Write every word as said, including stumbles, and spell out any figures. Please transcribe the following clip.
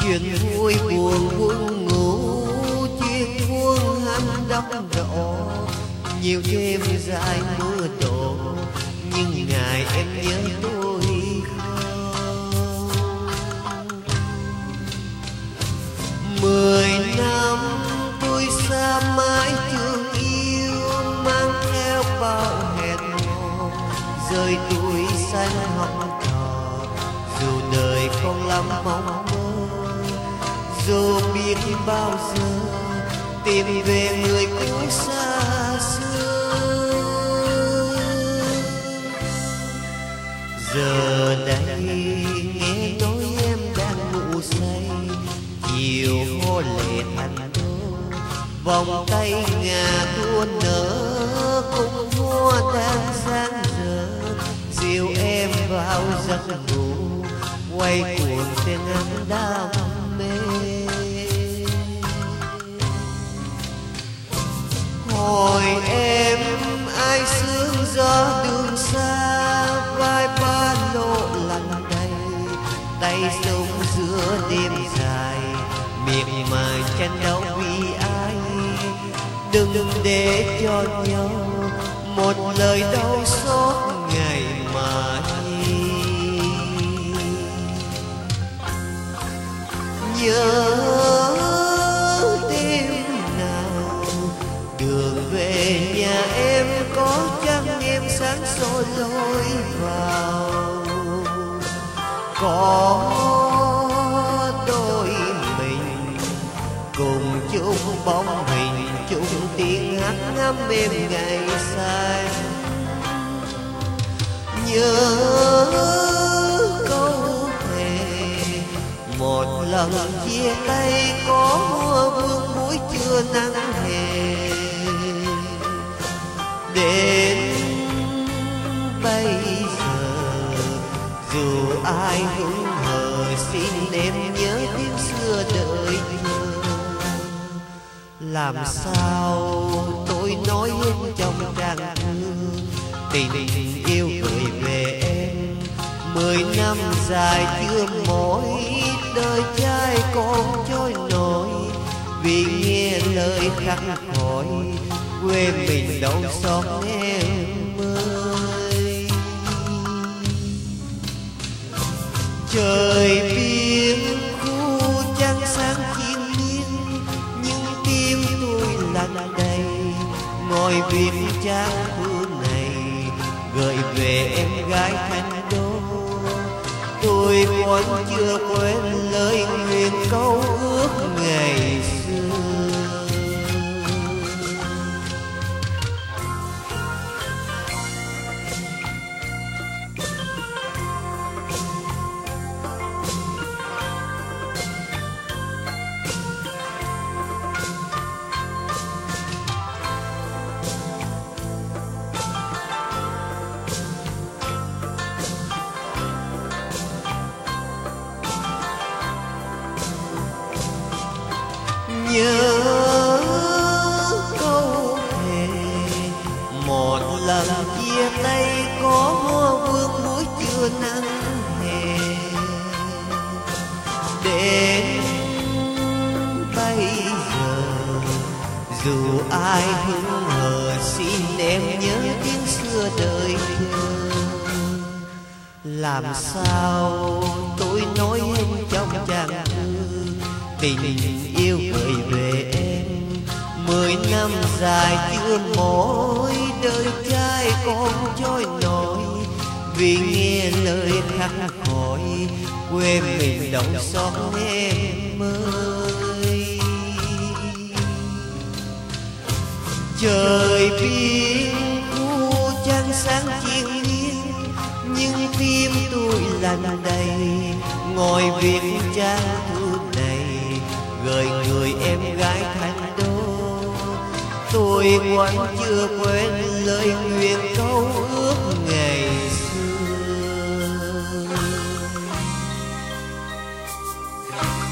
chuyện vui buồn buồn ngủ, chuyện buồn hắn đắp rõ. Nhiều đêm dài mưa đổ, nhưng ngày em nhớ tôi không. Mười năm tôi xa mãi thương yêu, mang theo bao hẹn hò, rời tuổi xanh học trò. Dù đời không lắm mong mơ, dù biết bao giờ tìm về người cũ xa xưa. Giờ đây nghe nói em đang ngủ say, chiều hoa lệ thành đô, vòng tay ngà đua nở, cùng hoa đang sáng rỡ, dìu em vào giấc ngủ, quay cuồng trên ánh đam mê. Hỏi em ai sương gió đường xa, vai ba lộ lặng đầy, tay sông giữa đêm dài, miệt mài tranh đấu vì ai. Đừng để cho nhau một lời đau xót ngày mai. Nhớ đêm nào đường về nhà em, có chăng em sáng soi lối vào. Có đôi mình cùng chung bóng hình, chung tiếng hát ngắm êm ngày say. Nhớ câu thề một lần chia tay, có hoa vương buổi trưa nắng hè. Đến bây giờ dù ai hững hờ, xin em nhớ tiếng xưa đợi chờ. Làm sao tôi nói hết trong trang thư, tình yêu gửi về em. Mười năm dài chưa mỏi, đời trai còn trôi nổi, vì nghe lời khắc khỏi, quê mình đâu xót em ơi. Trời biếng khu trăng sáng chiên miên, nhưng tim tôi lặng đầy, ngồi viết trang thư này gửi về em gái thành đô. Tôi vẫn chưa quên lời nguyện câu ước ngày xưa. Nhớ câu thề một lần chia tay, có hoa vương buổi trưa nắng hè. Đến bây giờ dù ai hững hờ, xin em nhớ tiếng xưa đợi chờ. Làm sao tôi nói em trong trang thư, tình yêu gửi về em. Mười năm dài chưa mỏi, đời trai còn trôi nổi, vì nghe lời khắc khỏi, quê mình đau xót em ơi. Trời biếng khu trăng sáng chiên nghiêng, nhưng tim tôi lạnh đầy, ngồi viết trang thư này gửi người em gái thành đô. Tôi vẫn chưa quên lời nguyện câu ước ngày xưa.